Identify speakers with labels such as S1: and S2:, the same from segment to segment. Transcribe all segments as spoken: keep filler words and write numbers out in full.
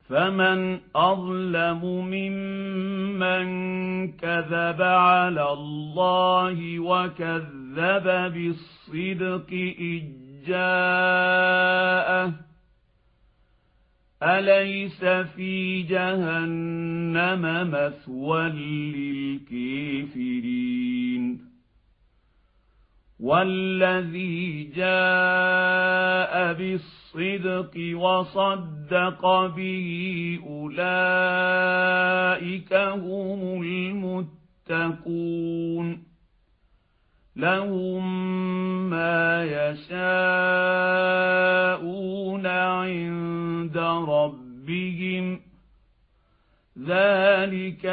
S1: فمن أظلم ممن كذب على الله وكذب بالصدق إذ جاءه أليس في جهنم مثوى للكافرين والذي جاء بالصدق وصدق به أولئك هم المتقون لهم ما يشاءون عند ربهم ذلك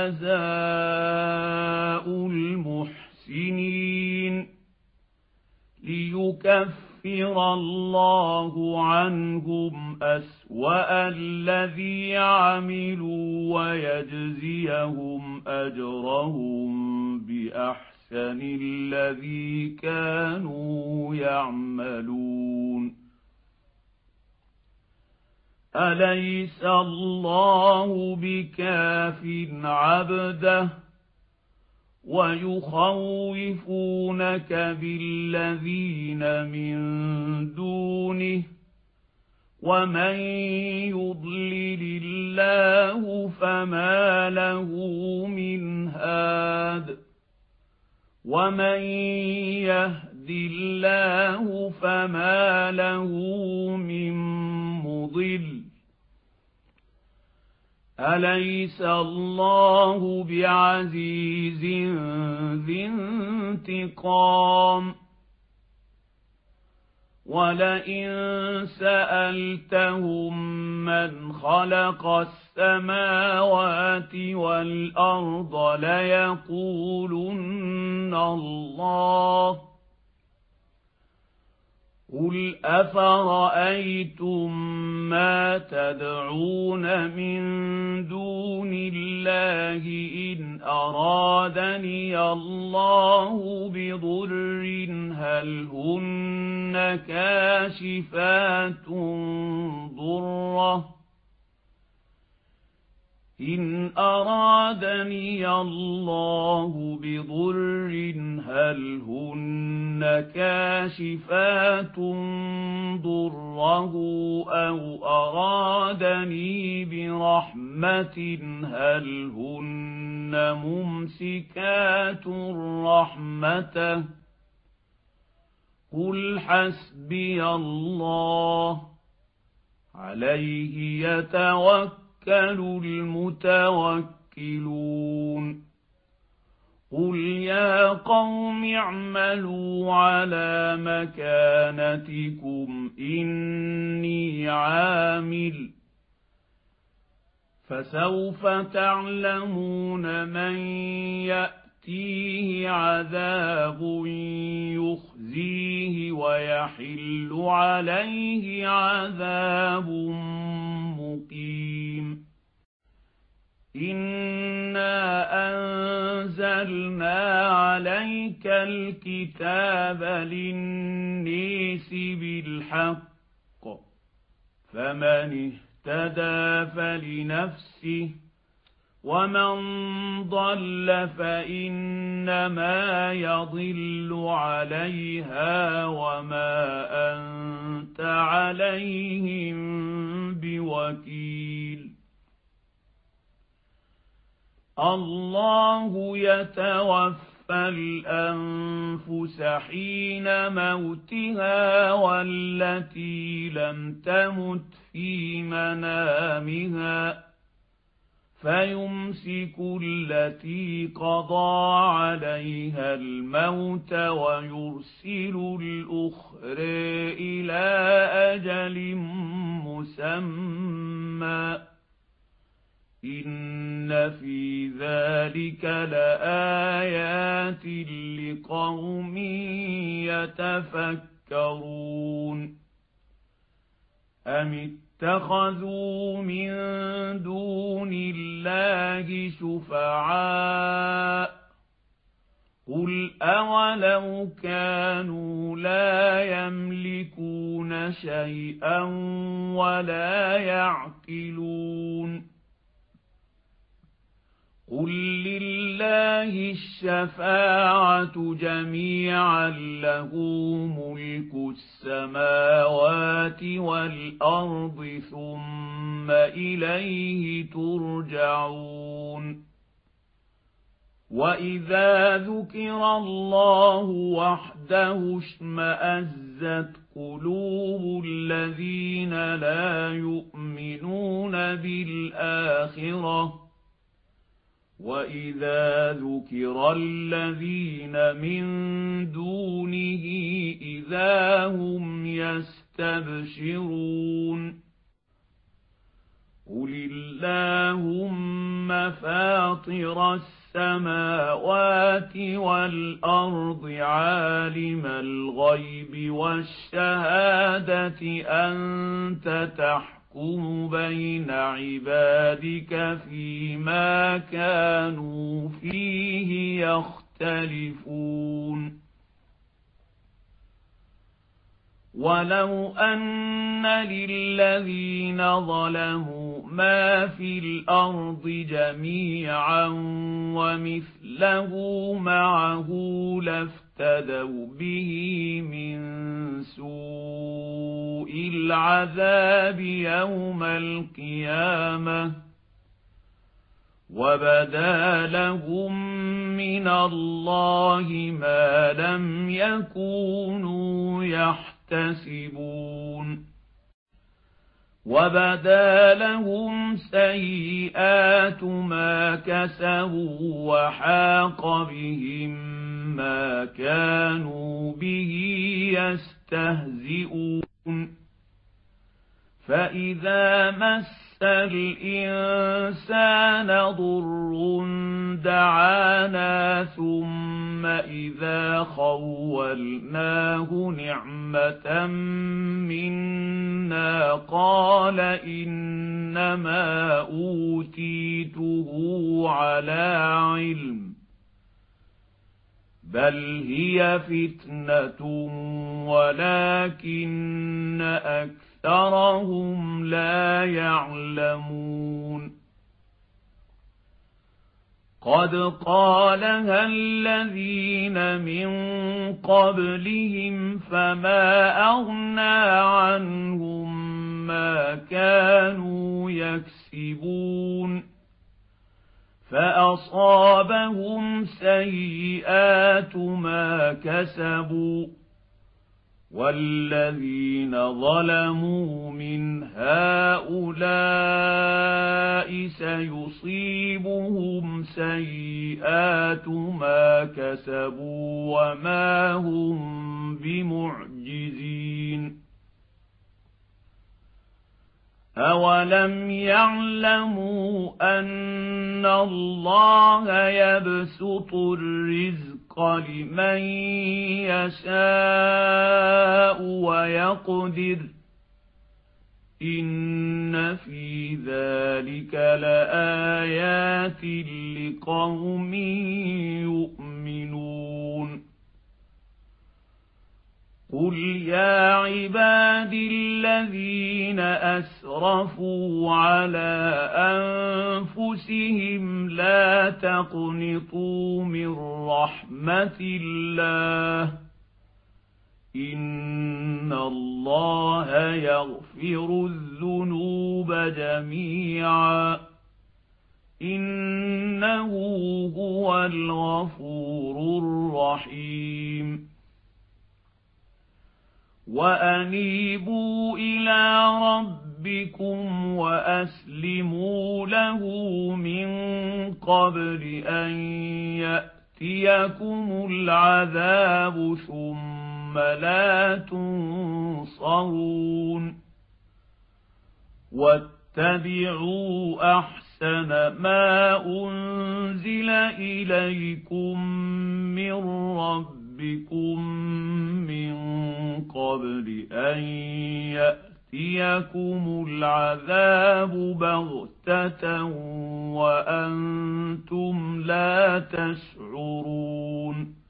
S1: جزاء المحسنين ليكفر الله عنهم أسوأ الذي عملوا ويجزيهم أجرهم بأحسن الذي كانوا يعملون أليس الله بكاف عبده ويخوفونك بالذين من دونه ومن يضلل الله فما له من هاد ومن يهد الله فما له من مضل أليس الله بعزيز ذي انتقام ولئن سألتهم من خلق السماوات والأرض ليقولن الله قل أفرأيتم ما تدعون من دون الله إن أرادني الله بضر هل هن كاشفات ضره إن أرادني الله بضر هل هن كاشفات ضره أو أرادني برحمة هل هن ممسكات رحمته قل حسبي الله عليه يتوكل المتوكلون قل يا قوم اعملوا على مكانتكم إني عامل فسوف تعلمون من يأتيه عذاب يخزيه ويحل عليه عذاب مقيم إنا أنزلنا عليك الكتاب للناس بالحق فمن اهتدى فلنفسه ومن ضل فإنما يضل عليها وما أنت عليهم بوكيل الله يتوفى الأنفس حين موتها والتي لم تمت في منامها فيمسك التي قضى عليها الموت ويرسل الأخرى إلى أجل مسمى إن في ذلك لآيات لقوم يتفكرون أم اتخذوا من دون الله شفعاء قل أولو كانوا لا يملكون شيئا ولا يعقلون قل لله الشفاعة جميعا له ملك السماوات والأرض ثم إليه ترجعون وإذا ذكر الله وحده اشمأزت قلوب الذين لا يؤمنون بالآخرة وإذا ذكر الذين من دونه إذا هم يستبشرون قل اللهم فاطر السماوات والأرض عالم الغيب والشهادة أنت تحكم يحكم بين عبادك فيما كانوا فيه يختلفون ولو أن للذين ظلموا ما في الأرض جميعا ومثله معه لافتدوا به من سوء العذاب يوم القيامة وبدا لهم من الله ما لم يكونوا يحتسبون وبدا لهم سيئات ما كسبوا وحاق بهم ما كانوا به يستهزئون فإذا مس الإنسان ضر دعانا ثم إذا خولناه نعمة منا قال إنما أوتيته على علم بل هي فتنة ولكن أكثرهم لا يعلمون قد قالها الذين من قبلهم فما أغنى عنهم ما كانوا يكسبون فأصابهم سيئات ما كسبوا والذين ظلموا من هؤلاء سيصيبهم سيئات ما كسبوا وما هم بمعجزين أولم يعلموا أن الله يبسط الرزق لمن يشاء ويقدر إن في ذلك لآيات لقوم يؤمنون قل يا عبادي الذين أسرفوا على أنفسهم لا تقنطوا من رحمة الله إن الله يغفر الذنوب جميعا إنه هو الغفور الرحيم وأنيبوا إلى ربكم وأسلموا له من قبل أن يأتيكم العذاب ثم لا تنصرون واتبعوا أحسن ما أنزل إليكم من ربكم من قبل أن يأتيكم العذاب بغتة وأنتم لا تشعرون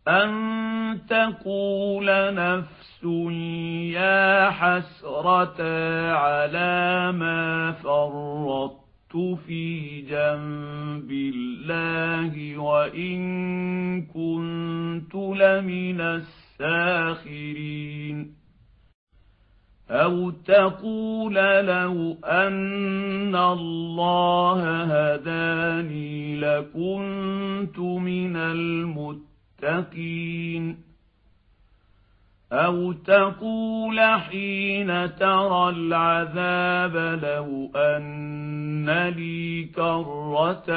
S1: أن تقول نفس يا حسرة على ما فرطت في جنب الله وإن كنت لمن الساخرين أو تقول لو أن الله هداني لكنت من المتقين أو تقول حين ترى العذاب لو أن لي كرة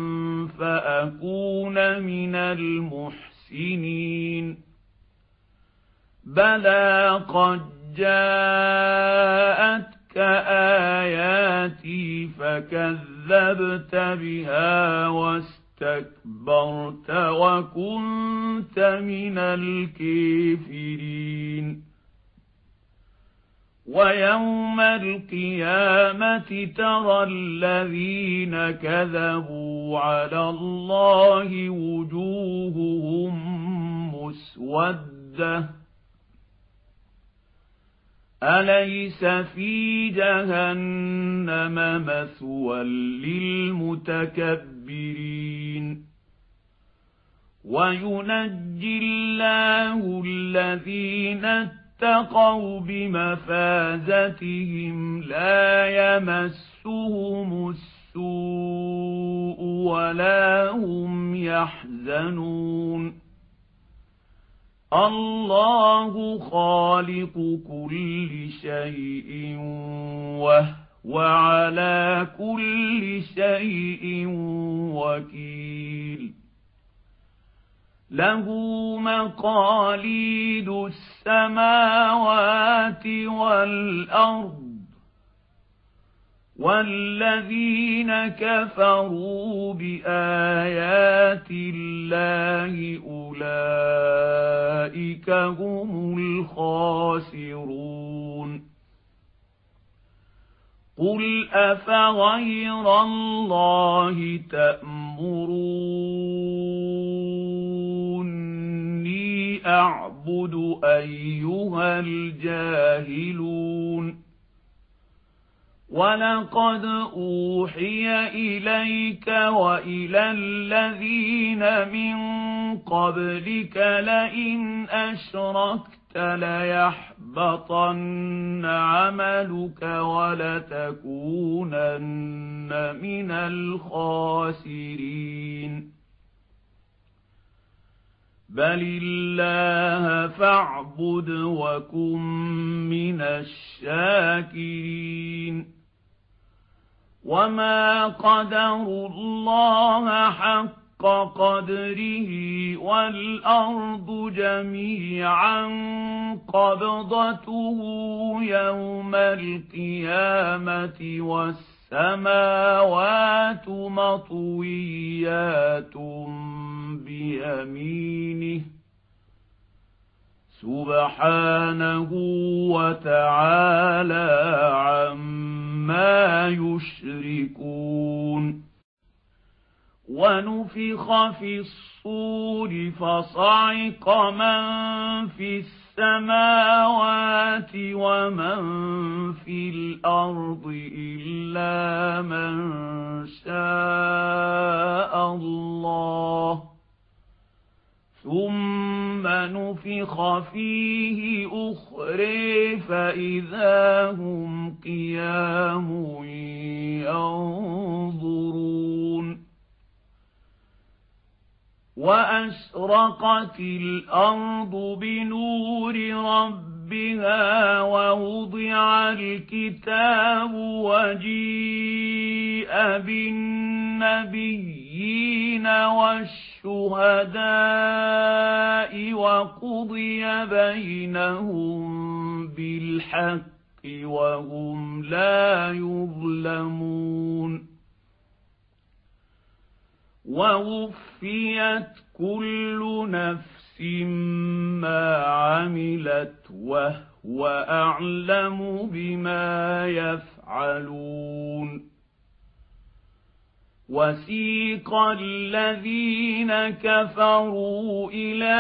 S1: فأكون من المحسنين بلى قد جاءتك آياتي فكذبت بها واستكبرت وكنت من الكافرين ويوم القيامة ترى الذين كذبوا على الله وجوههم مسودة أليس في جهنم مثوى للمتكبرين وينجي الله الذين اتقوا بمفازتهم لا يمسهم السوء ولا هم يحزنون الله خالق كل شيء وهو على كل شيء وكيل له مقاليد السماوات والأرض والذين كفروا بآيات الله أولئك هم الخاسرون قل أفغير الله تأمروني أعبد أيها الجاهلون ولقد أوحي إليك وإلى الذين من قبلك لئن أشركت ليحبطن عملك ولتكونن من الخاسرين بل الله فاعبد وكن من الشاكرين وما قدروا الله حق قدره والأرض جميعا قبضته يوم القيامة والسماوات مطويات بيمينه سبحانه وتعالى عما يشركون ونفخ في الصور فصعق من في السماوات ومن في الأرض إلا من شاء الله ثم نفخ فيه أخرى فإذا هم قيام ينظرون وأشرقت الأرض بنور ربها ووضع الكتاب وجيء بالنبيين والشهداء وقضي بينهم بالحق وهم لا يظلمون ووفيت كل نفس ما عملت وهو أعلم بما يفعلون وسيق الذين كفروا إلى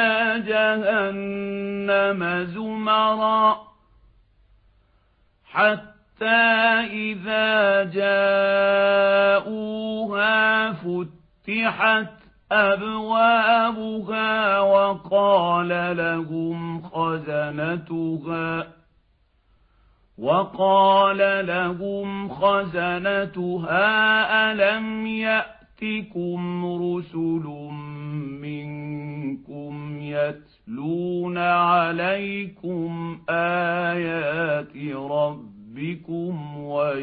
S1: جهنم زمرا حتى إذا جاءوها فتحت أبوابها وقال لهم خزنتها وقال لهم خزنتها ألم يأتكم رسل منكم يتلون عليكم آيات ربكم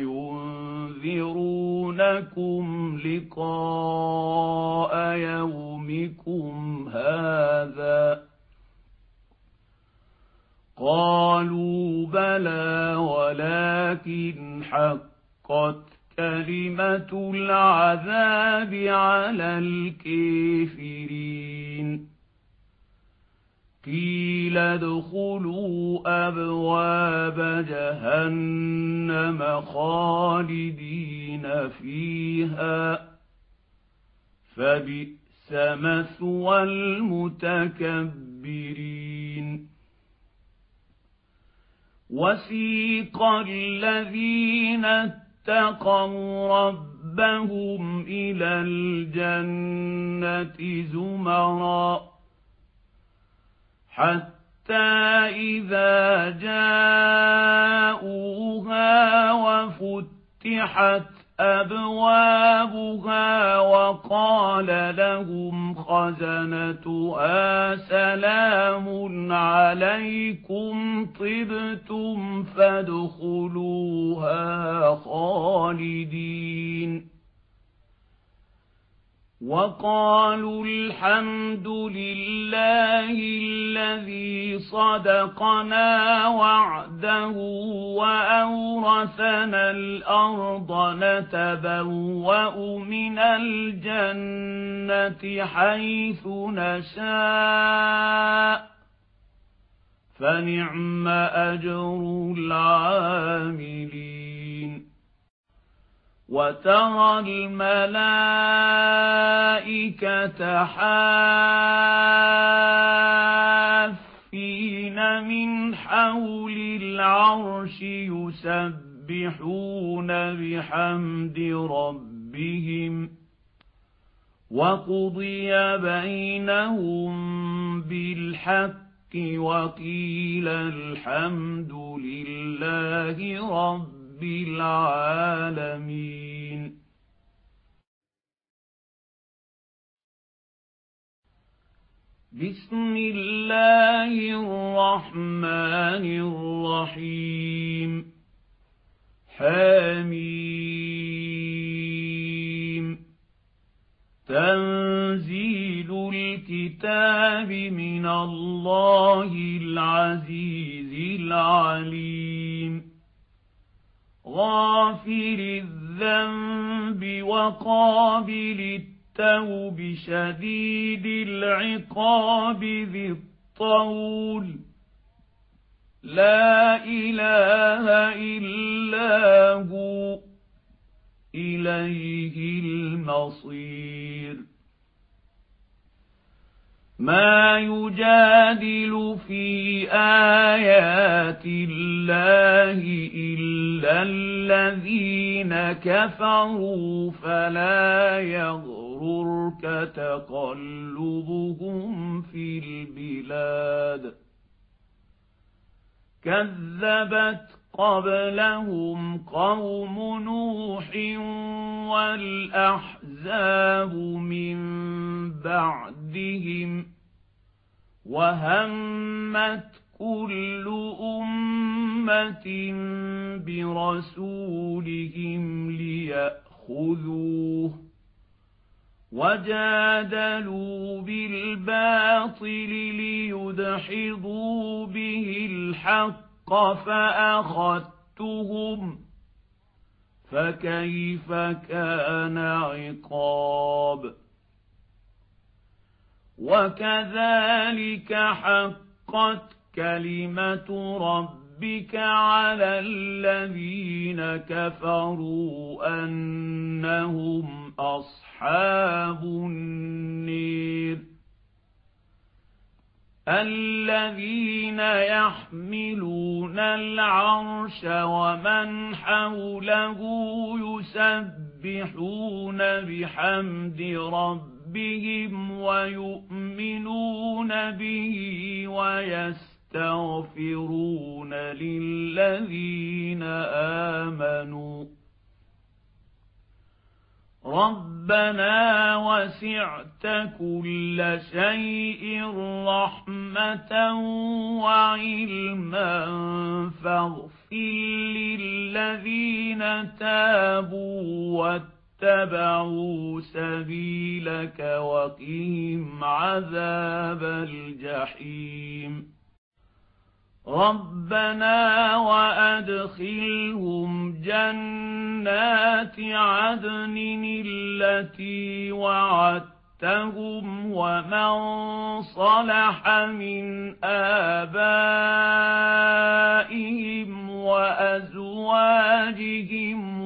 S1: وينذرونكم لقاء يومكم هذا قالوا بلى ولكن حقت كلمة العذاب على الكافرين قيل ادخلوا أبواب جهنم خالدين فيها فبئس مثوى المتكبرين وسيق الذين اتقوا ربهم إلى الجنة زمرا حتى إذا جاءوها وفتحت أبوابها وقال لهم خزنتها سلام عليكم طبتم فادخلوها خالدين وقالوا الحمد لله الذي صدقنا وعده وأورثنا الأرض نتبوأ من الجنة حيث نشاء فنعم أجر العاملين وترى الملائكة حافين من حول العرش يسبحون بحمد ربهم وقضي بينهم بالحق وقيل الحمد لله رب العالمين بسم الله الرحمن الرحيم حميم تنزيل الكتاب من الله العزيز العليم غافر الذنب وقابل التوب شديد العقاب ذي الطول لا إله إلا هو إليه المصير ما يجادل في آيات الله إلا الذين كفروا فلا يغررك تقلبهم في البلاد كذبت قبلهم قوم نوح والأحزاب من بعدهم وهمت كل أمة برسولهم ليأخذوه وجادلوا بالباطل ليدحضوا به الحق فأخذتهم فكيف كان عقاب وكذلك حقت كلمة ربك على الذين كفروا أنهم أصحاب النير الذين يحملون العرش ومن حوله يسبحون بحمد ربهم ويؤمنون به ويستغفرون للذين آمنوا ربنا وسعت كل شيء رحمة وعلما فاغفر للذين تابوا واتبعوا سبيلك وقهم عذاب الجحيم ربنا وأدخلهم جنات عدن التي وعدتهم ومن صلح من آبائهم وأزواجهم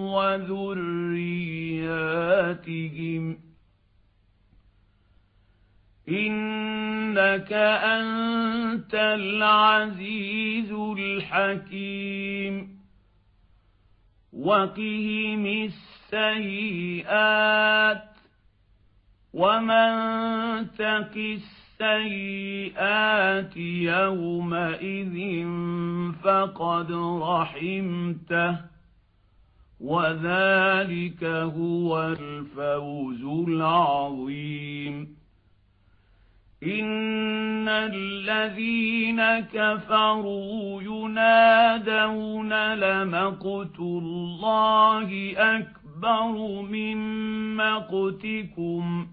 S1: وذرياتهم إنك أنت العزيز الحكيم وقهم السيئات ومن تق السيئات يومئذ فقد رحمته وذلك هو الفوز العظيم إن الذين كفروا ينادون لمقت الله أكبر من مقتكم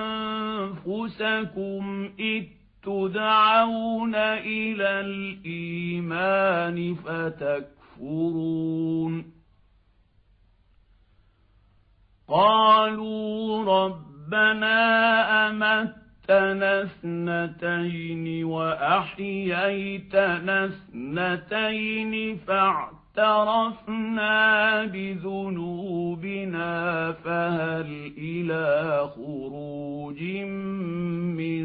S1: أنفسكم إذ تدعون إلى الإيمان فتكفرون قالوا ربنا أمت أمتنا اثنتين وأحييتنا اثنتين فاعترفنا بذنوبنا فهل إلى خروج من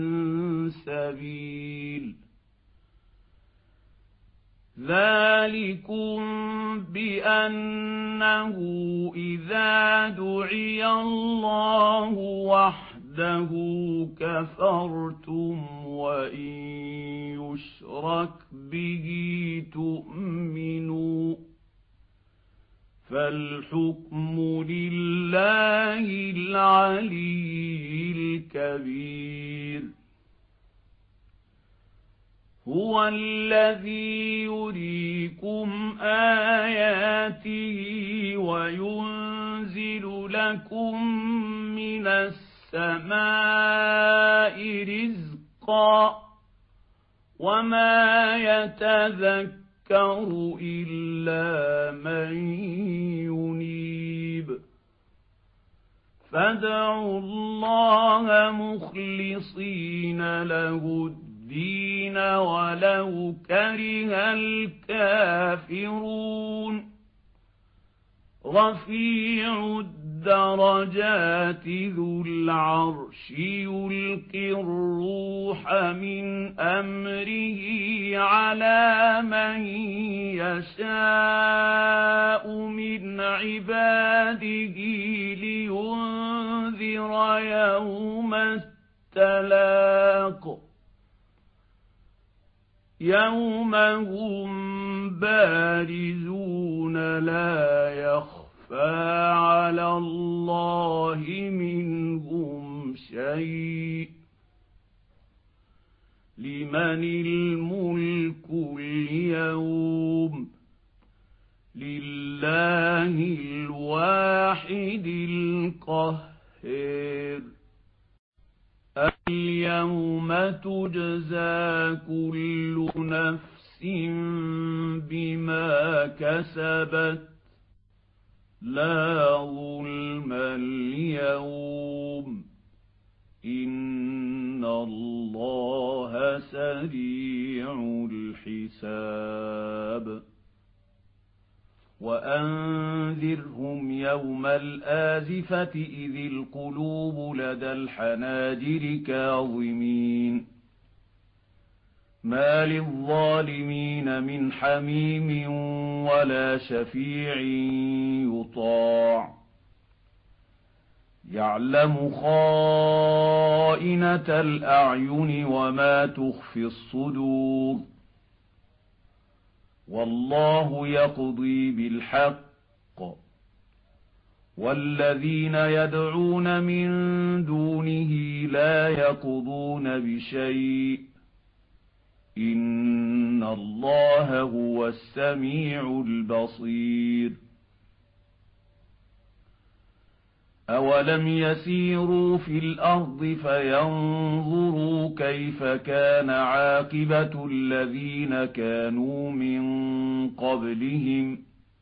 S1: سبيل ذلكم بأنه إذا دعي الله وحده وحده كفرتم وإن يشرك به تؤمنوا فالحكم لله العلي الكبير هو الذي يريكم آياته وينزل لكم من السماء السماء رزقا وما يتذكر إلا من ينيب فادعوا الله مخلصين له الدين ولو كره الكافرون رفيع الدرجات ذو العرش يلقي الروح من أمره على من يشاء من عباده لينذر يوم التلاق يوم هم بارزون لا يخفون فعلى الله منهم شيء لمن الملك اليوم لله الواحد القهار اليوم تجزى كل نفس بما كسبت لا ظلم اليوم إن الله سريع الحساب وأنذرهم يوم الآزفة إذ القلوب لدى الحناجر كاظمين ما للظالمين من حميم ولا شفيع يطاع يعلم خائنة الأعين وما تخفي الصدور والله يقضي بالحق والذين يدعون من دونه لا يقضون بشيء إن الله هو السميع البصير أولم يسيروا في الأرض فينظروا كيف كان عاقبة الذين كانوا من قبلهم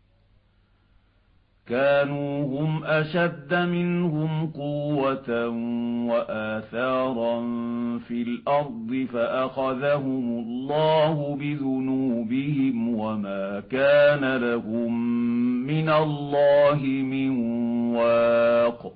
S1: كانوا هم أشد منهم قوة وآثارا في الأرض فأخذهم الله بذنوبهم وما كان لهم من الله من واق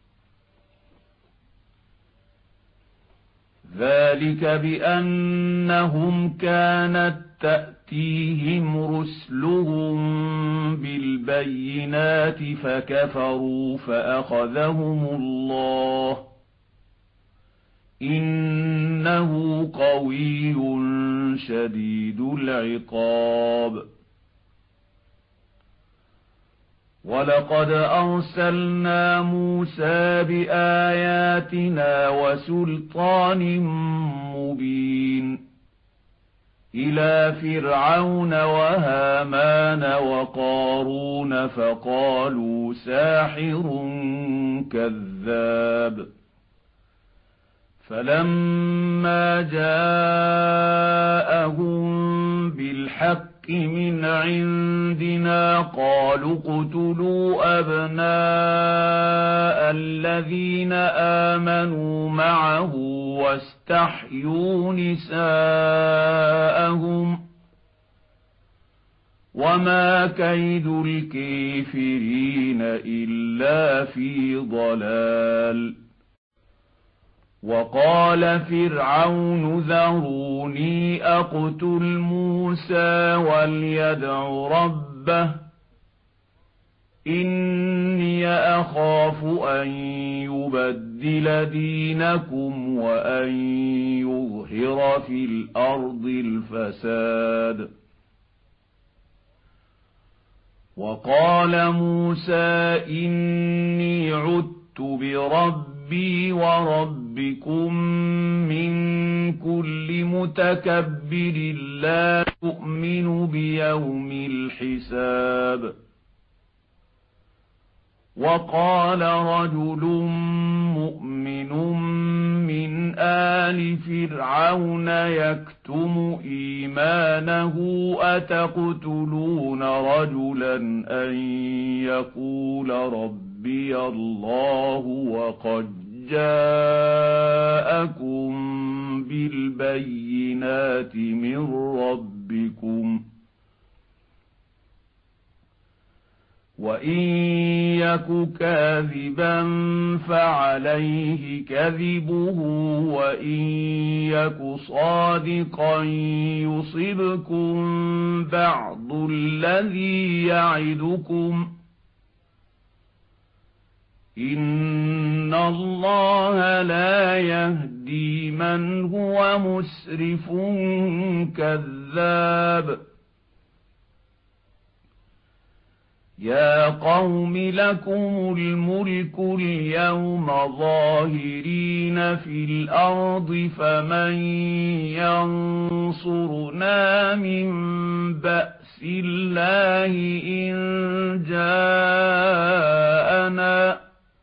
S1: ذلك بأنهم كانت تأتيهم رسلهم بالبينات فكفروا فأخذهم الله إنه قوي شديد العقاب ولقد أرسلنا موسى بآياتنا وسلطان مبين إلى فرعون وهامان وقارون فقالوا ساحر كذاب فلما جاءهم بالحق من عندنا قالوا اقتلوا أبناء الذين آمنوا معه واستحيوا نساءهم وما كيد الكافرين إلا في ضلال وقال فرعون ذروني أقتل موسى وليدع ربه إني أخاف أن يبدل دينكم وأن يظهر في الأرض الفساد وقال موسى إني عدت بربي ربي وربكم من كل متكبر لا يؤمن بيوم الحساب وقال رجل مؤمن من آل فرعون يكتم إيمانه أتقتلون رجلا أن يقول ربي الله وقد جاءكم بالبينات من ربكم وإن يك كاذبا فعليه كذبه وإن يك صادقا يصبكم بعض الذي يعدكم إن الله لا يهدي من هو مسرف كذاب يا قوم لكم الملك اليوم ظاهرين في الأرض فمن ينصرنا من بأس الله إن جاءنا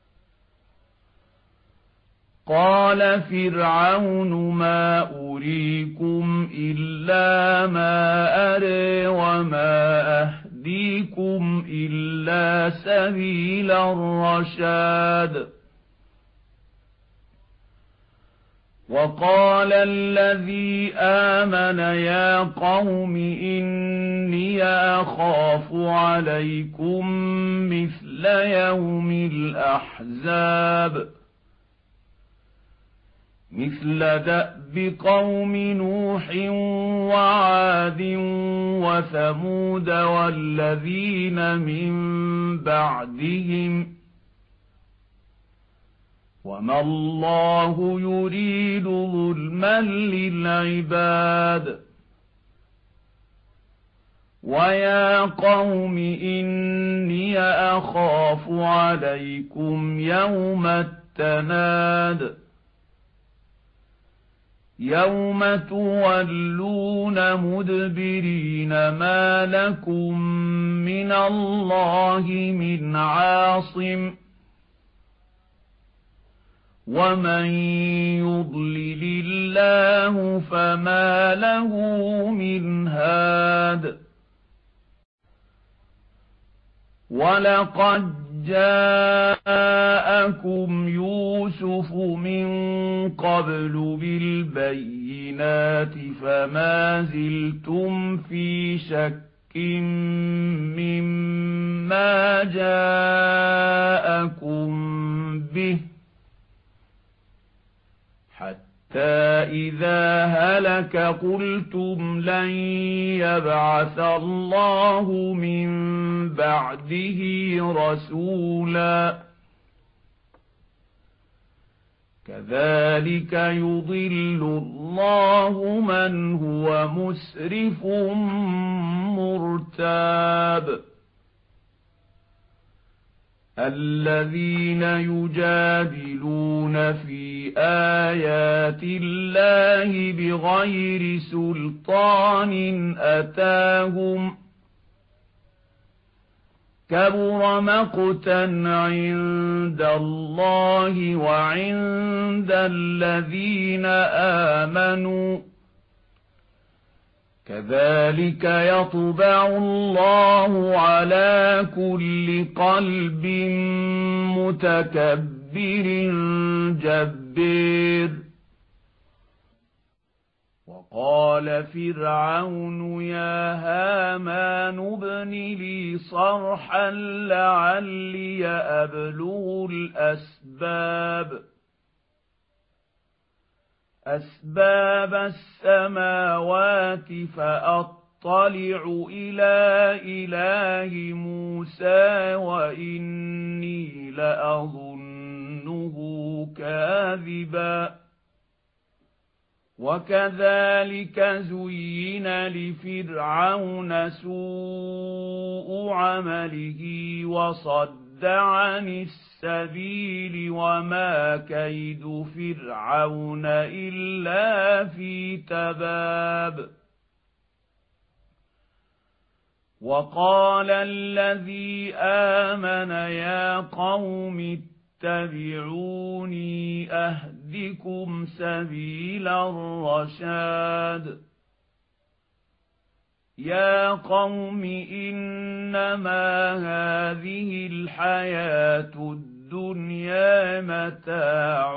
S1: قال فرعون ما أريكم إلا ما أري وما أهديكم إلا سبيل الرشاد وقال الذي آمن يا قوم إني أخاف عليكم مثل يوم الأحزاب مثل دأب قوم نوح وعاد وثمود والذين من بعدهم وما الله يريد ظلما للعباد ويا قوم إني أخاف عليكم يوم التناد يوم تولون مدبرين ما لكم من الله من عاصم ومن يضلل الله فما له من هاد ولقد جاءكم يوسف من قبل بالبينات فما زلتم في شك مما جاءكم به حتى إذا هلك قلتم لن يبعث الله من بعده رسولا كذلك يضل الله من هو مسرف مرتاب الذين يجادلون في آيات الله بغير سلطان أتاهم كبر مقتا عند الله وعند الذين آمنوا كذلك يطبع الله على كل قلب متكبر جبار وقال فرعون يا هامان ابن لي صرحا لعلي أبلغ الأسباب أسباب السماوات فأطلع إلى إله موسى وإني لأظنه كاذبا وكذلك زين لفرعون سوء عمله وصد عن السبيل وما كيد فرعون إلا في تباب وقال الذي آمن يا قوم اتبعوني أهدكم سبيل الرشاد يا قوم إنما هذه الحياة الدنيا متاع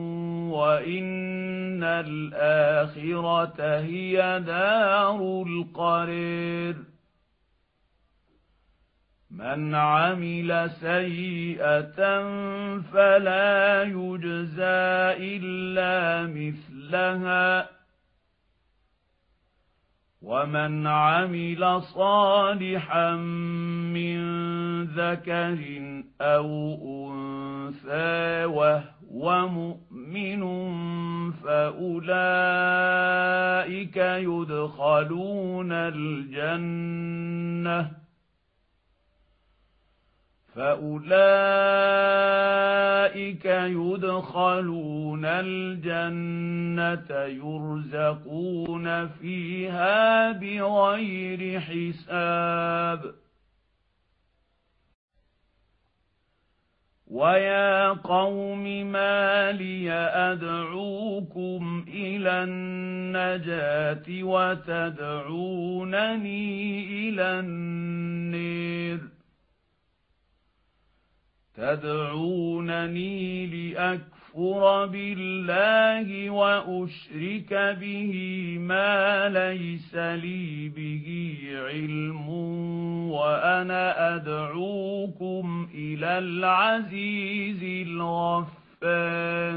S1: وإن الآخرة هي دار القرار من عمل سيئة فلا يجزى إلا مثلها ومن عمل صالحا من ذكر أو أنثى وهو مؤمن فأولئك يدخلون الجنة فأولئك يدخلون الجنة يرزقون فيها بغير حساب ويا قوم ما لي أدعوكم إلى النجاة وتدعونني إلى النير تدعونني لأكفر بالله وأشرك به ما ليس لي به علم وأنا أدعوكم إلى العزيز الغفار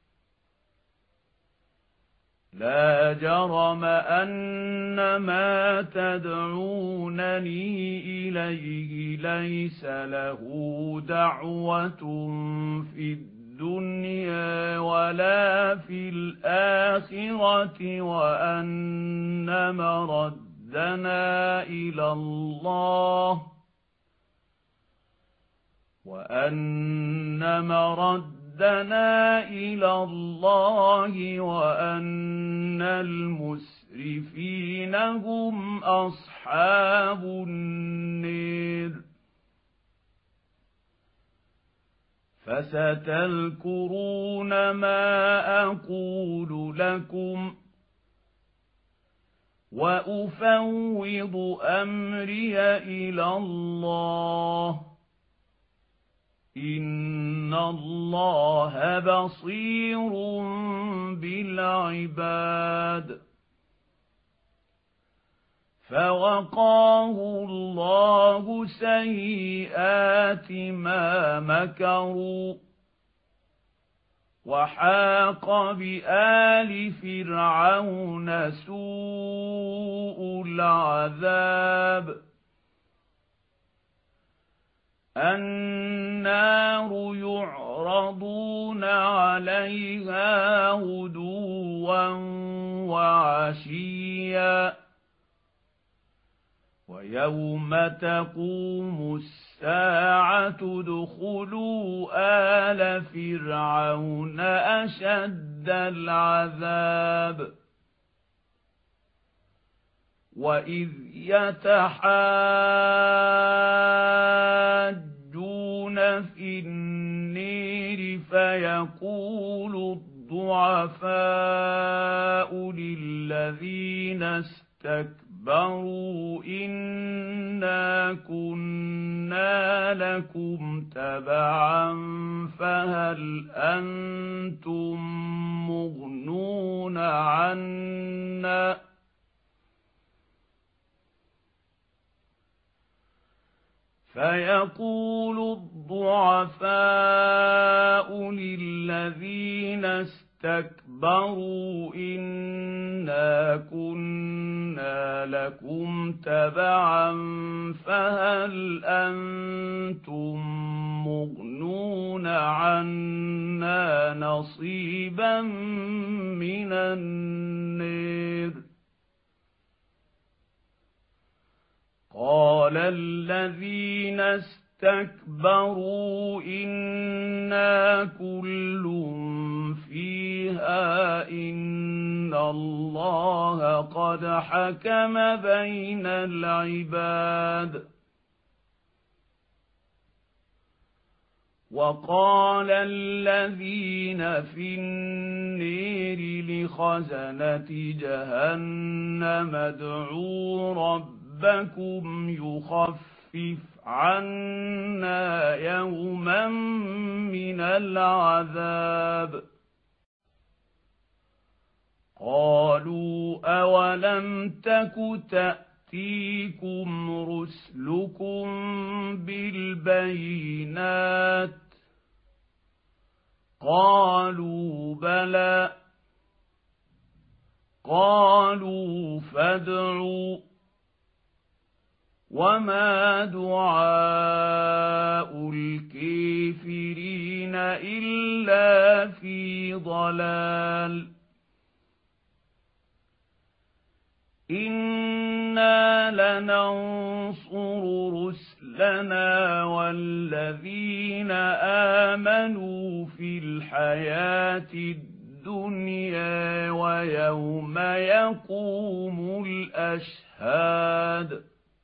S1: لا جرم أن ما تدعونني إليه ليس له دعوة في الدنيا ولا في الآخرة وأن مردنا إلى الله وأن مردنا دنا إلى الله وأن المسرفين هم أصحاب النار فستذكرون ما أقول لكم وأفوض أمري إلى الله إن الله بصير بالعباد فوقاه الله سيئات ما مكروا وحاق بآل فرعون سوء العذاب النار يعرضون عليها غدوا وعشيا ويوم تقوم الساعة ادخلوا آل فرعون أشد العذاب وإذ يتحاجون في النير فيقول الضعفاء للذين استكبروا إنا كنا لكم تبعا فهل أنتم مغنون عنا فيقول الضعفاء للذين استكبروا إنا كنا لكم تبعا فهل أنتم مغنون عنا نصيبا من النار قال الذين استكبروا إنا كل فيها إن الله قد حكم بين العباد وقال الذين في النير لخزنة جهنم ادعوا ربكم ربكم يخفف عنا يوما من العذاب قالوا أولم تك تأتيكم رسلكم بالبينات قالوا بلى قالوا فادعوا وما دعاء الكافرين إلا في ضلال إنا لننصر رسلنا والذين آمنوا في الحياة الدنيا ويوم يقوم الأشهاد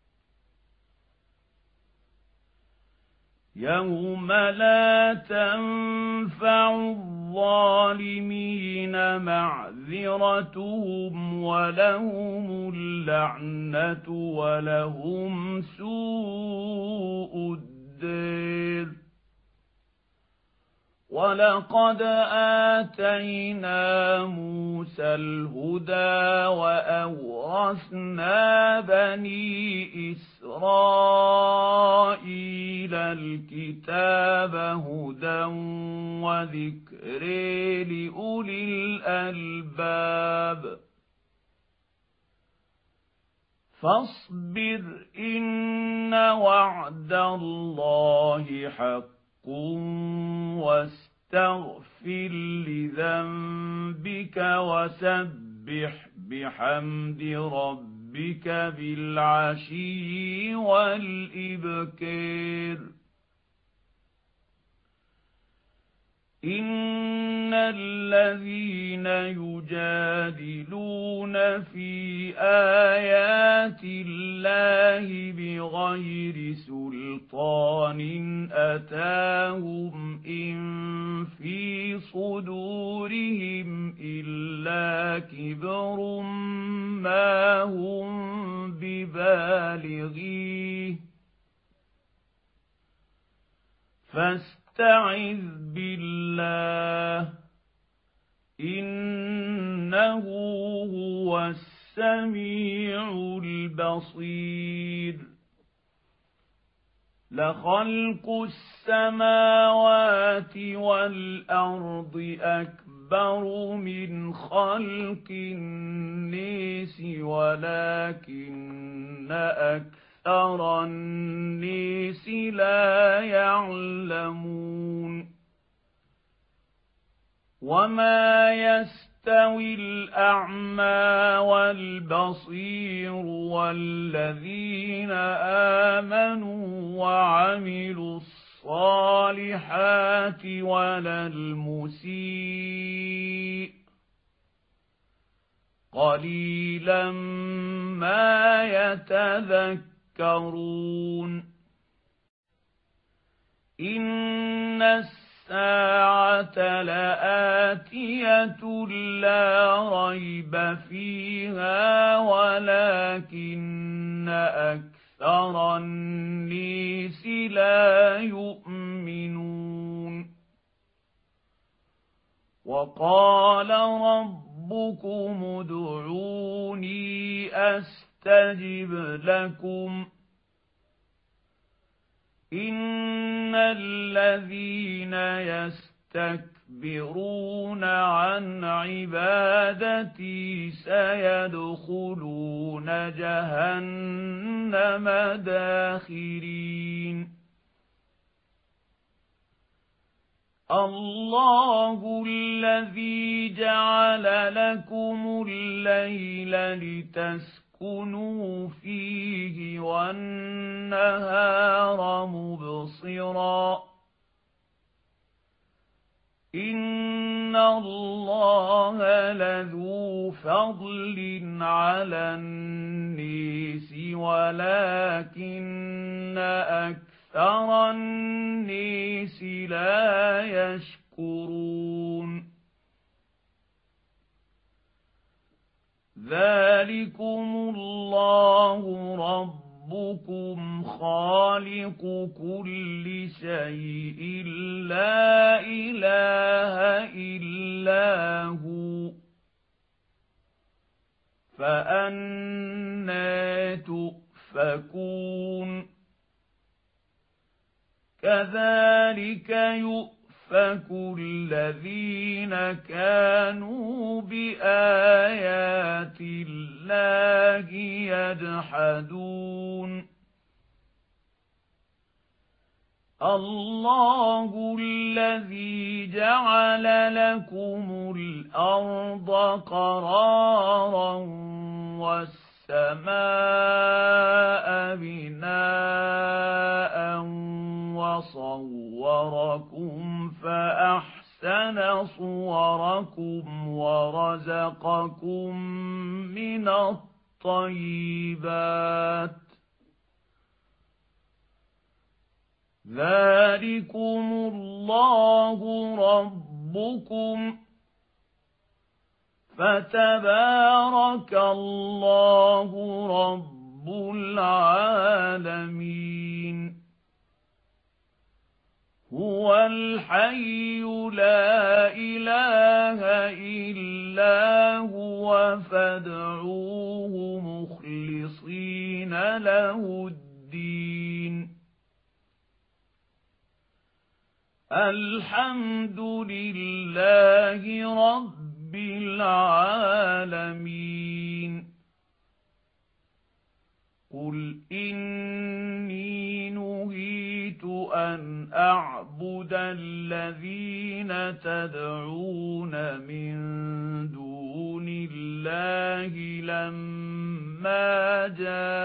S1: يوم لا تنفع الظالمين معذرتهم ولهم اللعنة ولهم سوء الدار وَلَقَدْ آتَيْنَا مُوسَى الْهُدَى وَأَوْرَثْنَا بَنِي إِسْرَائِيلَ الْكِتَابَ هُدًى وَذِكْرٍ لِأُولِي الْأَلْبَابِ فاصبر إن وعد الله حق واستغفر لذنبك وسبح بحمد ربك بالعشي والإبكار إن الذين يجادلون في آيات الله بغير سلطان أتاهم إن في صدورهم إلا كبر ما هم ببالغيه فاستعذ بالله إنه هو السميع البصير لخلق السماوات والأرض أكبر من خلق الناس ولكن أكثر الناس لا يعلمون وما يستوي الأعمى والبصير والذين آمنوا وعملوا الصالحات ولا المسيء قليلا ما يتذكرون إن الساعة لآتية لا ريب فيها ولكن أكثر الناس لا يؤمنون وقال ربكم ادعوني أستجب لكم إن الذين يستكبرون عن عبادتي سيدخلون جهنم داخرين الله الذي جعل لكم الليل لتسكنوا فيه والنهار مبصرا إن الله لذو فضل على الناس ولكن أكثر الناس لا يشكرون ذلكم الله ربكم خالق كل شيء لا إله إلا هو فأنى تؤفكون كذلك يؤفك الذين كانوا بآيات الله يجحدون الله الذي جعل لكم الأرض قرارا والسماء بناء وصوركم فأحسن صوركم ورزقكم من الطيبات ذلكم الله ربكم فتبارك الله رب العالمين هو الحي لا إله إلا هو فادعوه مخلصين له الدين الحمد لله رب العالمين قل إني نهيت أن أعبد الذين تدعون من دون الله لما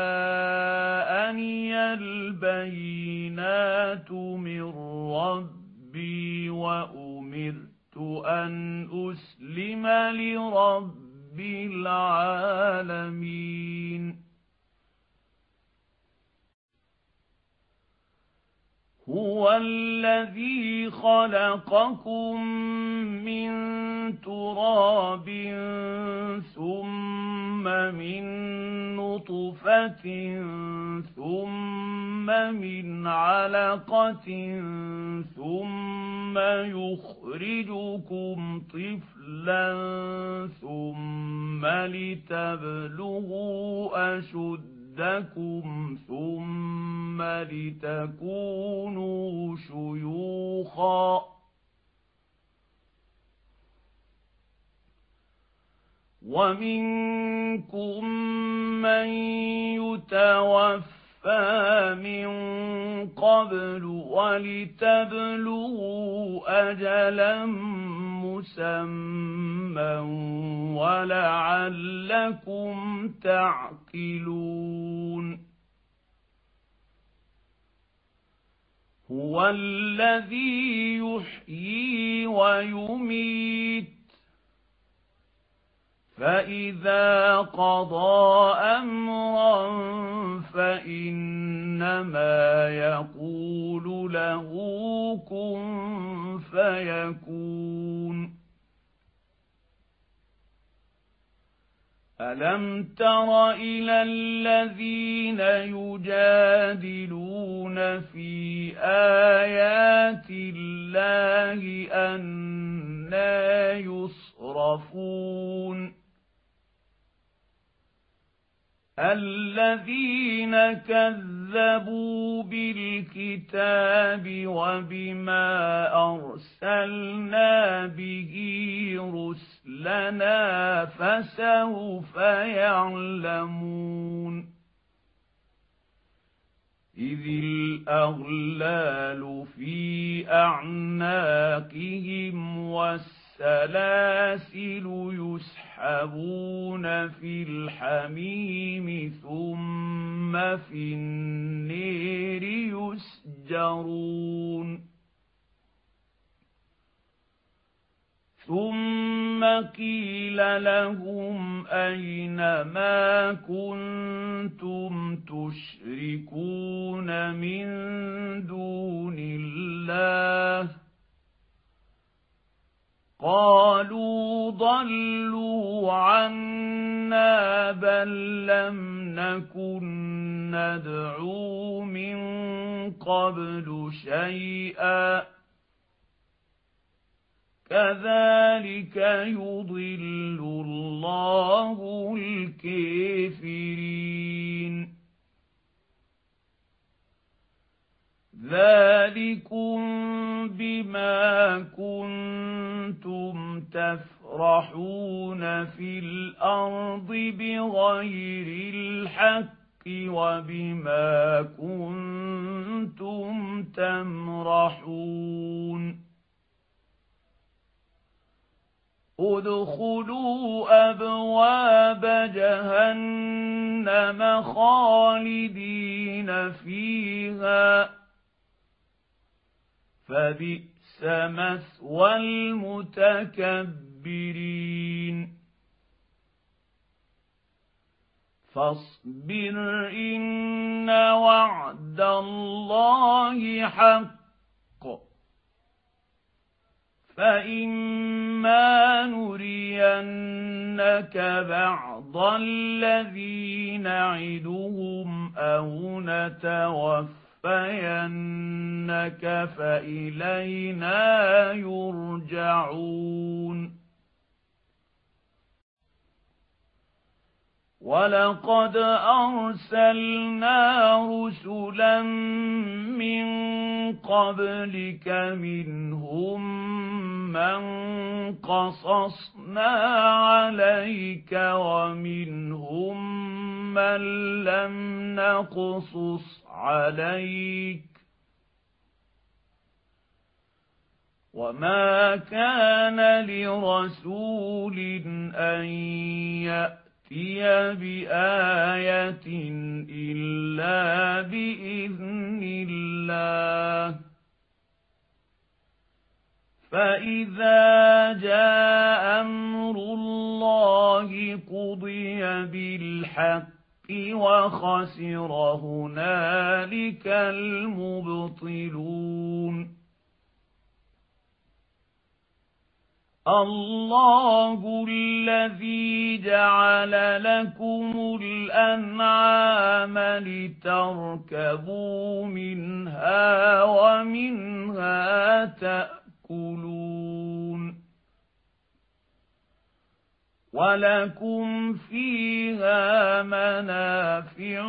S1: جاءني البينات من ربي وأمرت أن أسلم لرب العالمين هو الذي خلقكم من تراب ثم من نطفة ثم من علقة ثم يخرجكم طفلا ثم لتبلغوا أشدكم ثم لتكونوا شيوخا ومنكم من يتوفى من قبل ولتبلغوا أجلا مسمى ولعلكم تعقلون هو الذي يحيي ويميت فإذا قضى أمرا فإنما يقول له كن فيكون ألم تر إلى الذين يجادلون في آيات الله أنى يصرفون الذين كذبوا بالكتاب وبما أرسلنا به رسلنا فسوف يعلمون إذ الأغلال في أعناقهم والسلاسل يسحبون في الحميم ثم في النير يسجرون ثم قيل لهم أين ما كنتم تشركون من دون الله قالوا ضلوا عنا بل لم نكن ندعو من قبل شيئا كذلك يضل الله الكافرين ذلكم بما كنتم تفرحون في الأرض بغير الحق وبما كنتم تمرحون ادخلوا أبواب جهنم خالدين فيها فبئس مثوى المتكبرين فاصبر إن وعد الله حق فإما نرينك بعض الذي نعدهم أو نتوفينك لنتوفينك فإلينا يرجعون ولقد أرسلنا رسلا من قبلك منهم من قصصنا عليك ومنهم من لم نقصص عليك وما كان لرسول أن يأتي بآية إلا بإذن الله فإذا جاء أمر الله قضي بالحق وخسر هنالك المبطلون الله الذي جعل لكم الأنعام لتركبوا منها ومنها تأكلون ولكم فيها منافع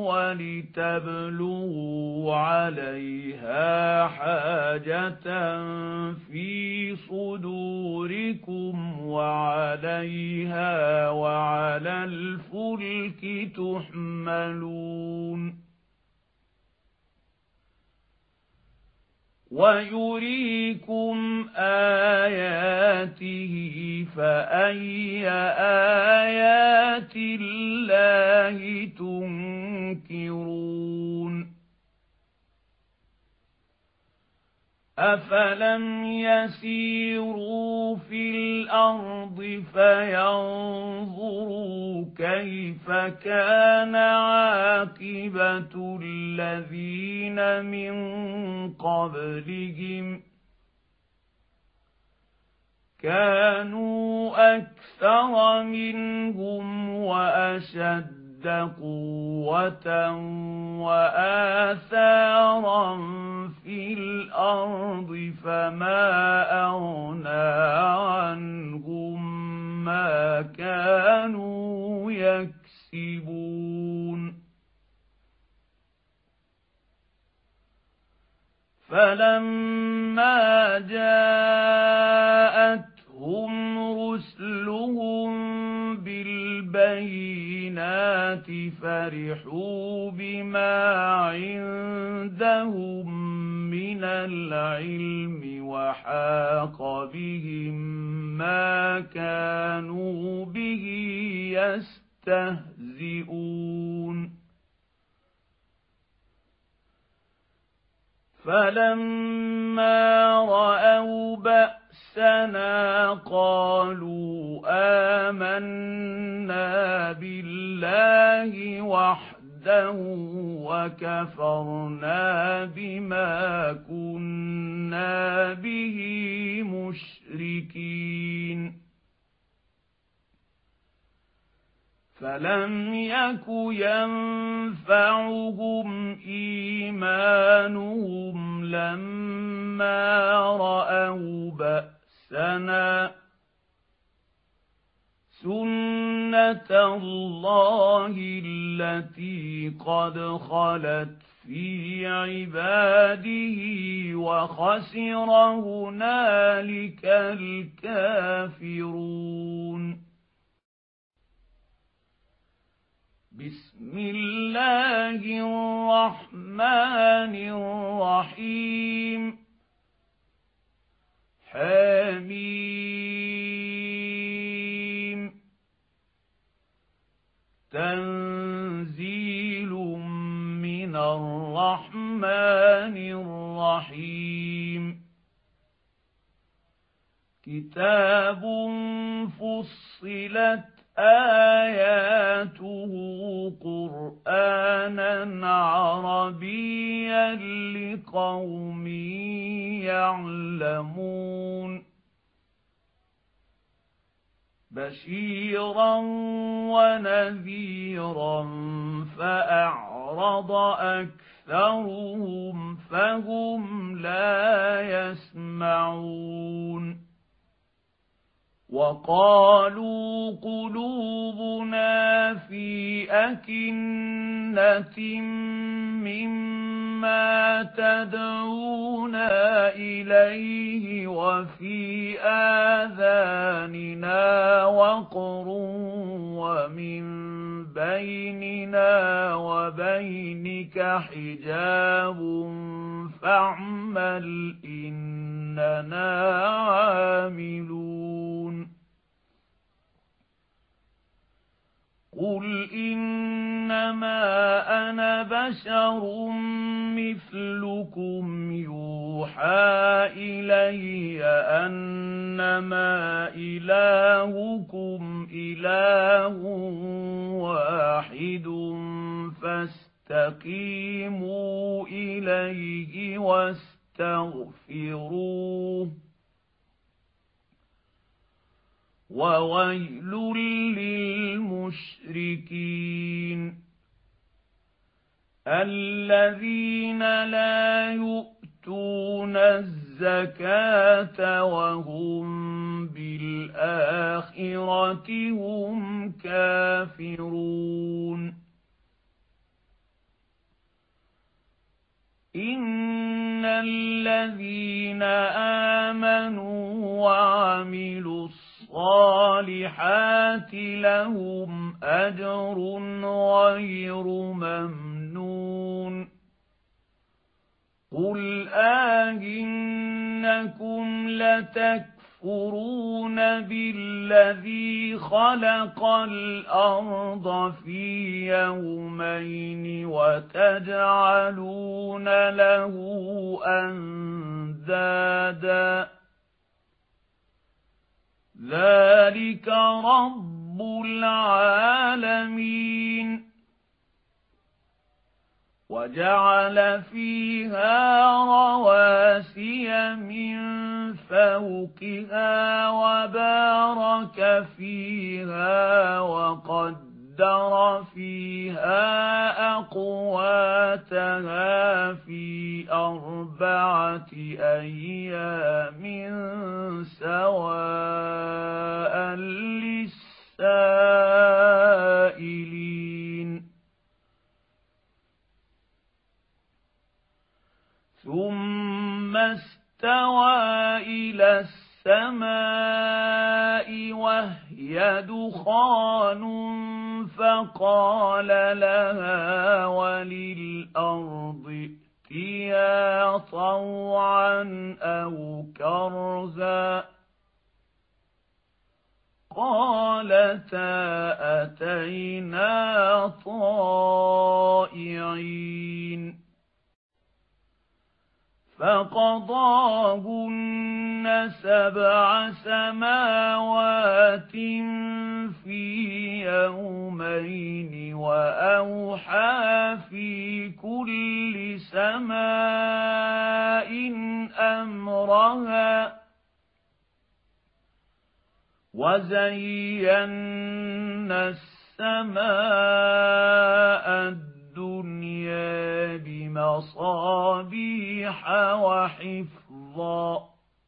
S1: ولتبلغوا عليها حاجة في صدوركم وعليها وعلى الفلك تحملون ويريكم آياته فأي آيات الله تنكرون أفلم يسيروا في الأرض فينظروا كيف كان عاقبة الذين من قبلهم كانوا أكثر منهم وأشد قوة وآثارا في الأرض فما أغنى عنهم ما كانوا يكسبون فلما جاءتهم رسلهم بالبينات فرحوا بما عندهم من العلم وحاق بهم ما كانوا به يستهزئون فلما رأوا بأسنا قالوا آمنا بالله وحده وكفرنا بما كنا به مشركين فلم يك ينفعهم إيمانهم لما رأوا بأسنا سنة الله التي قد خلت في عباده وخسر هنالك الكافرون بسم الله الرحمن الرحيم حميم تنزيل من الرحمن الرحيم كتاب فصلت آياته قرآنا عربيا لقوم يعلمون بشيرا ونذيرا فأعرض أكثر أكثرهم فهم لا يسمعون وقالوا قلوبنا في أكنة مما تدعونا إليه وفي آذاننا وقر ومن بيننا وبينك حجاب فاعمل إننا عاملون قل إنما أنا بشر مثلكم يوحى إلي أنما إلهكم إله واحد فاستقيموا إليه واستغفروه وويل للمشركين الذين لا يؤتون الزكاة وهم بالآخرة هم كافرون إن الذين آمنوا وعملوا الصالحات لهم أجر غير ممنون قل آئنكم لتكفرون بالذي خلق الأرض في يومين وتجعلون له أندادا ذلك رب العالمين وجعل فيها رواسي من فوقها وبارك فيها وقدر فيها أقواتها في أربعة أيام سواء للسائلين ثم استوى إلى السماء وهي دخان فقال لها وللأرض ائتيا طوعا أو كرها قالتا أتينا طائعين فقضاهن سبع سماوات في يومين وأوحى في كل سماء أمرها وزينا السماء الدنيا بمصابيح وحفظا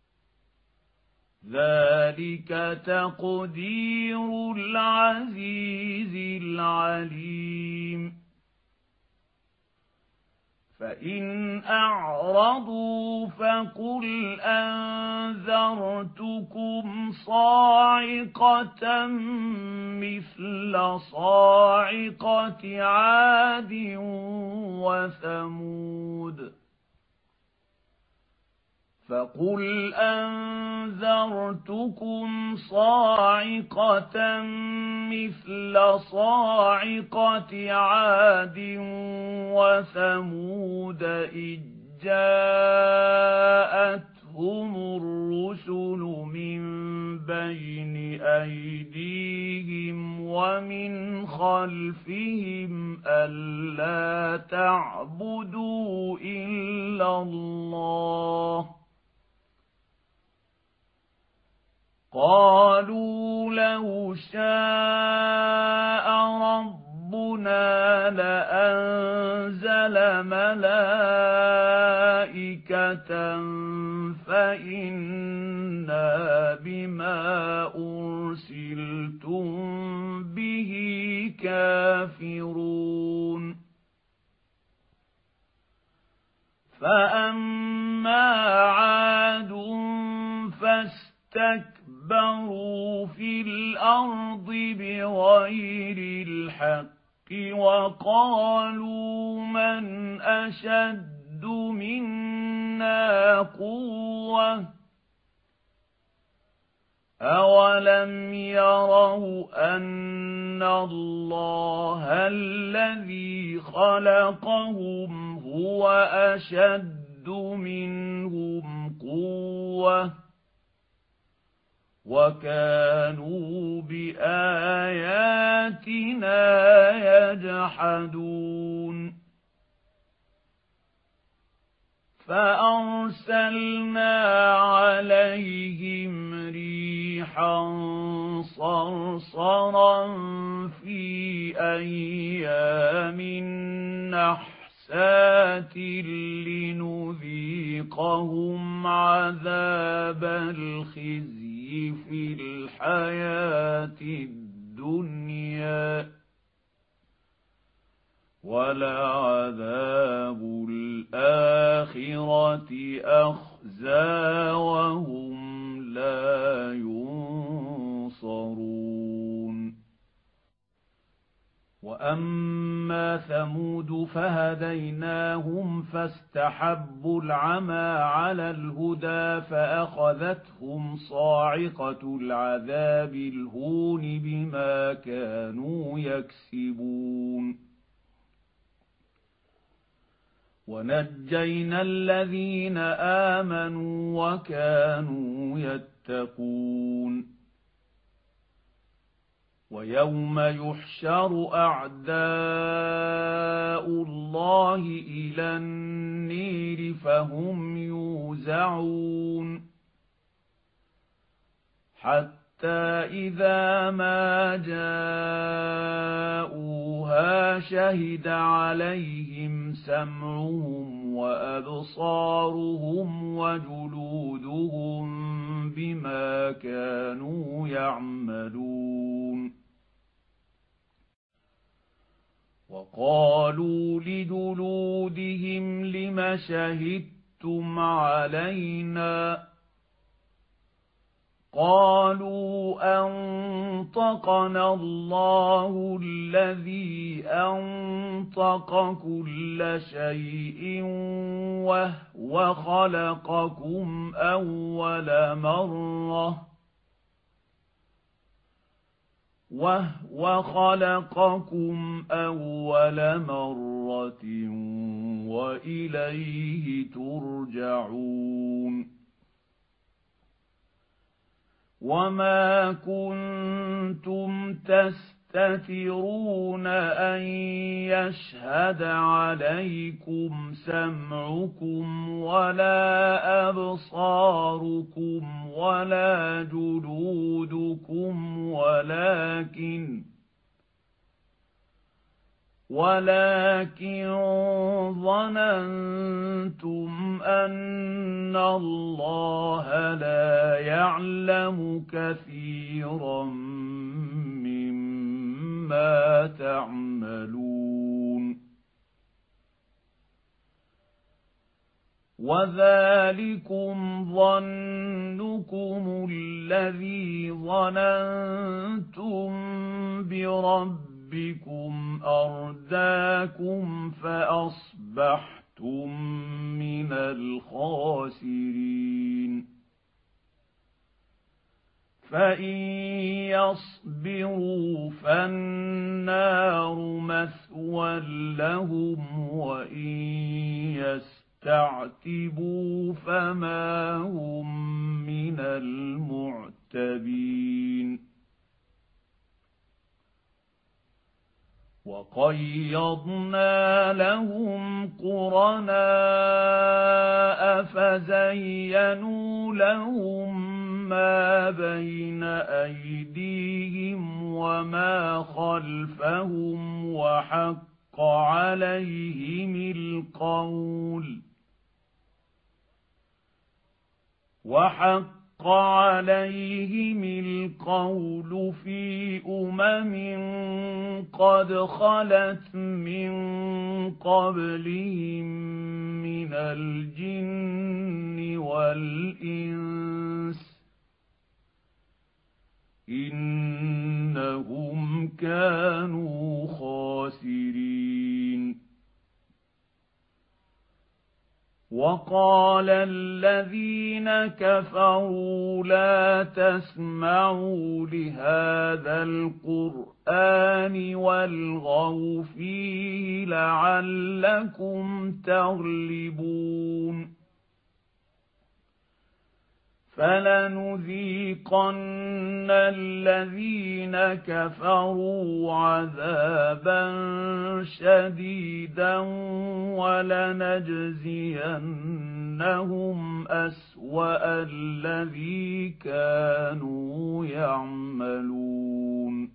S1: ذلك تقدير العزيز العليم فإن أعرضوا فقل أنذرتكم صاعقة مثل صاعقة عاد وثمود فقل أنذرتكم صاعقة مثل صاعقة عاد وثمود إذ جاءتهم الرسل من بين أيديهم ومن خلفهم ألا تعبدوا إلا الله قالوا لو شاء ربنا لأنزل ملائكة فإنا بما أرسلتم به كافرون فأما عاد فاستكبروا في الأرض بغير الحق وقالوا من أشد منا قوة أولم يروا أن الله الذي خلقهم هو أشد منهم قوة وكانوا بآياتنا يجحدون فأرسلنا عليهم ريحا صرصرا في أيام نحسات لنذيقهم عذاب الخزي في الحياة الدنيا ولعذاب الآخرة أخزى وهم لا ينصرون وأما ثمود فهديناهم فاستحبوا العمى على الهدى فأخذتهم صاعقة العذاب الهون بما كانوا يكسبون ونجينا الذين آمنوا وكانوا يتقون ويوم يحشر أعداء الله إلى النير فهم يوزعون حتى إذا ما جاءوها شهد عليهم سمعهم وأبصارهم وجلودهم بما كانوا يعملون وقالوا لجلودهم لم شهدتم علينا قالوا أنطقنا الله الذي أنطق كل شيء وهو خلقكم أول مرة وهو خلقكم أول مرة وإليه ترجعون وما كنتم تستترون أن يشهد عليكم سمعكم ولا أبصاركم ولا جلودكم ولكن ولكن ظننتم أن الله لا يعلم كثيرا مما تعملون وذلكم ظنكم الذي ظننتم بربكم بكم أرداكم فأصبحتم من الخاسرين فإن يصبروا فالنار مثوى لهم وإن يستعتبوا فما هم من المعتبين وقيضنا لهم قرناء فزينوا لهم ما بين أيديهم وما خلفهم وحق عليهم القول وحق عليهم القول في أمم قد خلت من قبلهم من الجن والإنس إنهم كانوا خاسرين وقال الذين كفروا لا تسمعوا لهذا القرآن والغوا فيه لعلكم تغلبون فلنذيقن الذين كفروا عذابا شديدا ولنجزينهم أسوأ الذي كانوا يعملون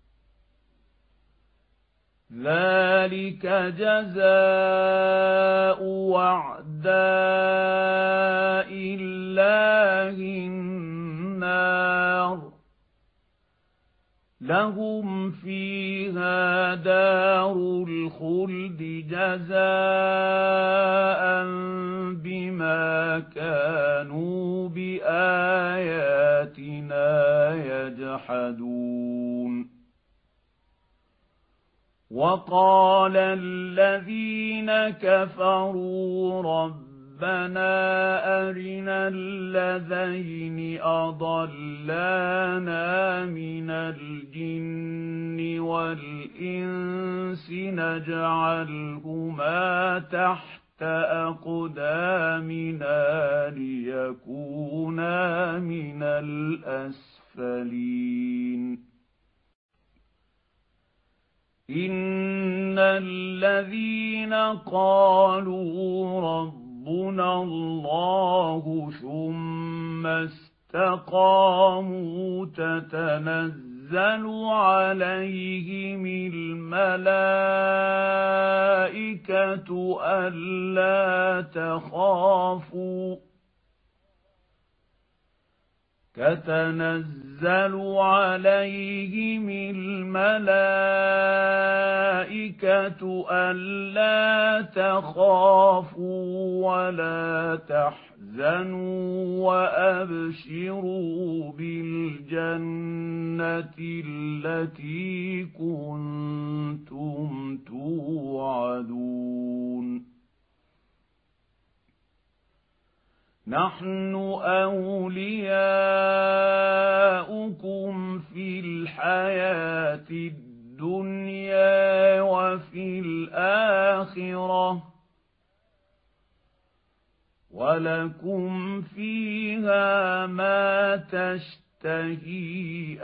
S1: ذلك جزاء أعداء الله النار لهم فيها دار الخلد جزاء بما كانوا بآياتنا يجحدون وقال الذين كفروا ربنا أرنا الذين أضلانا من الجن والإنس نجعلهما تحت أقدامنا ليكونا من الأسفلين إن الذين قالوا ربنا الله ثم استقاموا تتنزل عليهم الملائكة ألا تخافوا تتنزل عليهم الملائكة ألا تخافوا ولا تحزنوا وأبشروا بالجنة التي كنتم توعدون نحن أولياؤكم في الحياة الدنيا وفي الآخرة ولكم فيها ما تشتهي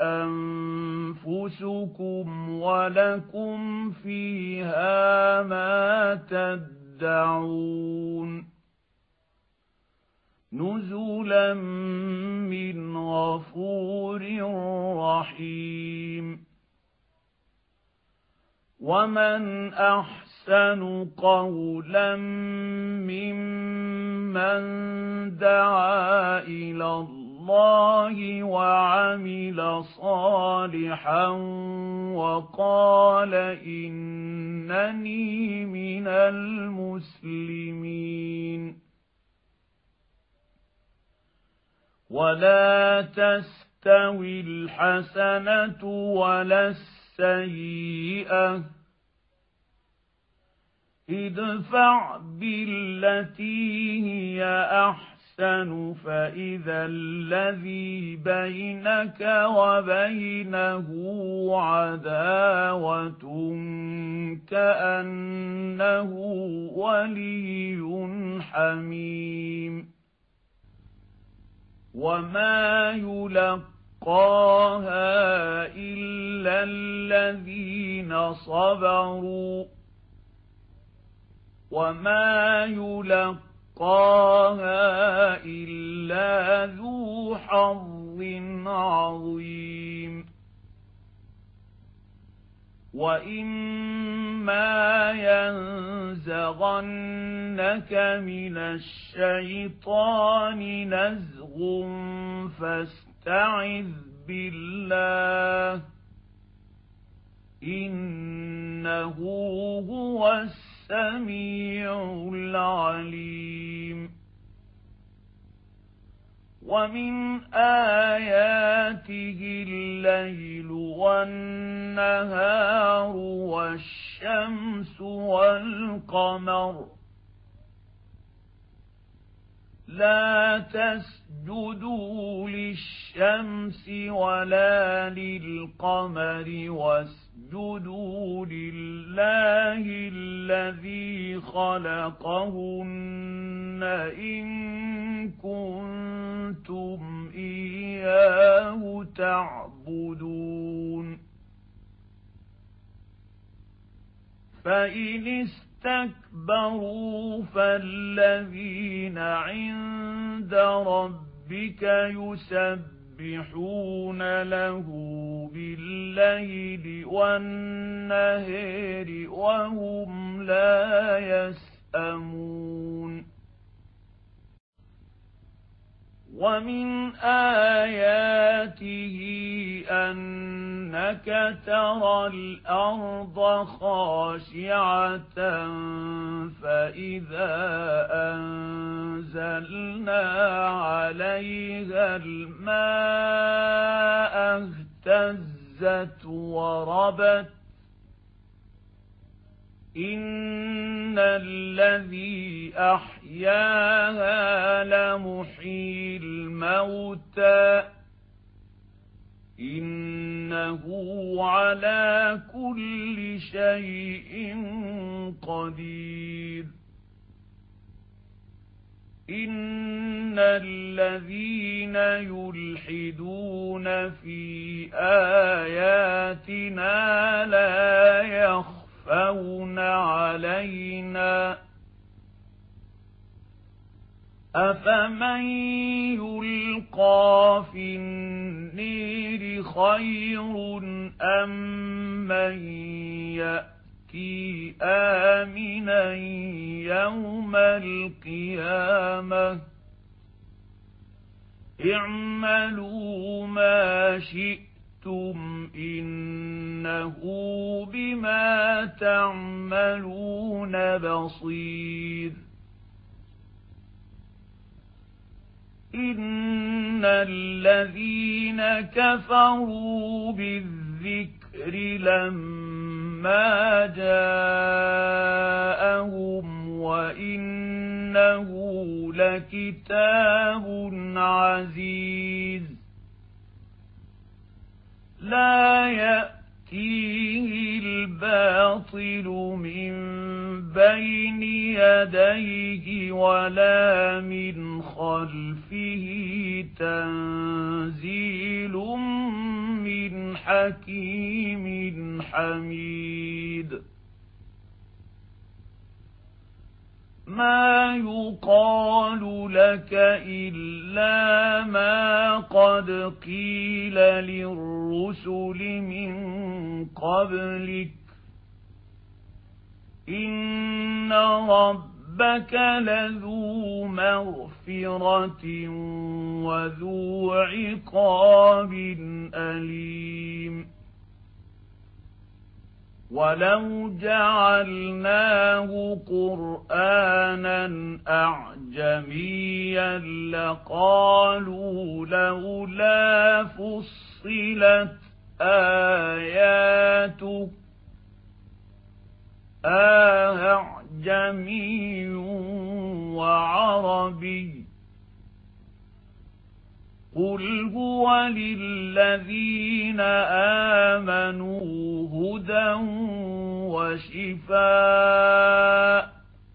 S1: أنفسكم ولكم فيها ما تدعون نزلا من غفور رحيم ومن أحسن قولا ممن دعا إلى الله وعمل صالحا وقال إنني من المسلمين ولا تستوي الحسنة ولا السيئة ادفع بالتي هي أحسن فإذا الذي بينك وبينه عداوة كأنه ولي حميم وما يلقاها إلا الذين صبروا وما يلقاها إلا ذو حظ عظيم وَإِمَّا يَنزَغَنَّكَ مِنَ الشَّيْطَانِ نَزْغٌ فَاسْتَعِذْ بِاللَّهِ إِنَّهُ هُوَ السَّمِيعُ الْعَلِيمُ وَمِنْ آيَاتِهِ اللَّيْلُ وَالنَّهَارُ وَالشَّمْسُ وَالْقَمَرُ لَا تَسْجُدُوا لِلشَّمْسِ وَلَا لِلْقَمَرِ وَاسْجُدُوا لِلَّهِ الَّذِي خَلَقَهُنَّ إِن كُنتُمْ إِيَّاهُ تَعْبُدُونَ فَإِنِ اسْتَكْبَرُوا فَالَّذِينَ عِندَ رَبِّكَ يُسَبِّحُونَ لَهُ بِاللَّيْلِ وَالنَّهَارِ وَهُمْ لَا يَسْأَمُونَ وَمِنْ آيَاتِهِ أَنَّكَ تَرَى الْأَرْضَ خَاشِعَةً فَإِذَا أَنزَلْنَا عَلَيْهَا الْمَاءَ اهْتَزَّتْ وَرَبَتْ إِنَّ الَّذِي أَحْيَاهَا لَمُحْيِي الْمَوْتَى إِنَّهُ عَلَى كُلِّ شَيْءٍ قَدِيرٌ إِنَّ الَّذِينَ يُلْحِدُونَ فِي آيَاتِنَا لَا يَخْفَوْنَ يَخْفَوْنَ عَلَيْنَا أَفَمَن يُلْقَىٰ فِي النِّيرِ خَيْرٌ أَم مَّن يَأْتِي آمِنًا يَوْمَ الْقِيَامَةِ اعْمَلُوا مَا شِئْتُمْ إِنَّهُ بِمَا تَعْمَلُونَ بَصِيرٌ إِنَّ الَّذِينَ كَفَرُوا بِالذِّكْرِ لَمَّا جَاءَهُمْ وَإِنَّهُ لَكِتَابٌ عَزِيزٌ لَا يَأْتِيهِ الْبَاطِلُ مِنْ بَيْنِ يَدَيْهِ وَلَا مِنْ خَلْفِهِ تَنزِيلٌ مِنْ حَكِيمٍ حَمِيدٍ مَا يُقَالُ لَكَ إِلَّا مَا قَدْ قِيلَ لِلرُّسُلِ مِن قَبْلِكَ إِنَّ رَبَّكَ لَذُو مَغْفِرَةٍ وَذُو عِقَابٍ أَلِيمٍ وَلَوْ جَعَلْنَاهُ قُرْآنًا أَعْجَمِيًّا لَقَالُوا لَوْلَا فُصِّلَتْ آيَاتُهُ أَأَعْجَمِيٌّ وَعَرَبِيٌّ قُلْ هُوَ لِلَّذِينَ آمَنُوا هُدًى وَشِفَاءٌ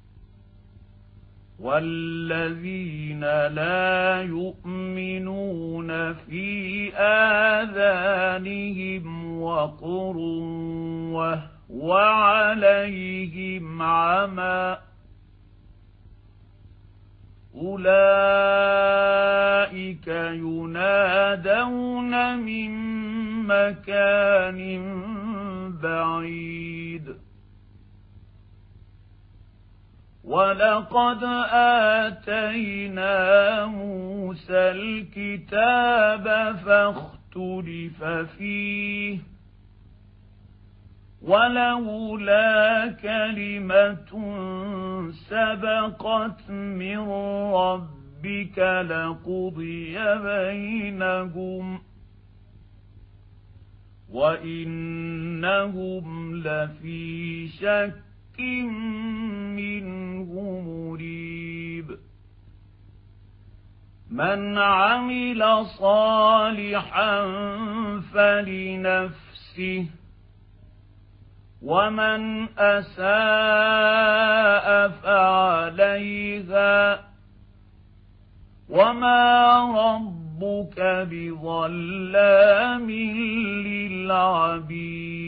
S1: وَالَّذِينَ لَا يُؤْمِنُونَ فِي آذَانِهِمْ وَقْرٌ وَهُوَ عَلَيْهِمْ عَمًى أُولَئِكَ يُنَادَوْنَ مِن مَّكَانٍ بعيد ولقد آتينا موسى الكتاب فاختلف فيه ولولا كلمة سبقت من ربك لقضي بينهم وإنهم لفي شك منه مريب من عمل صالحا فلنفسه ومن أساء فعليها وما ربك بظلام للعبيد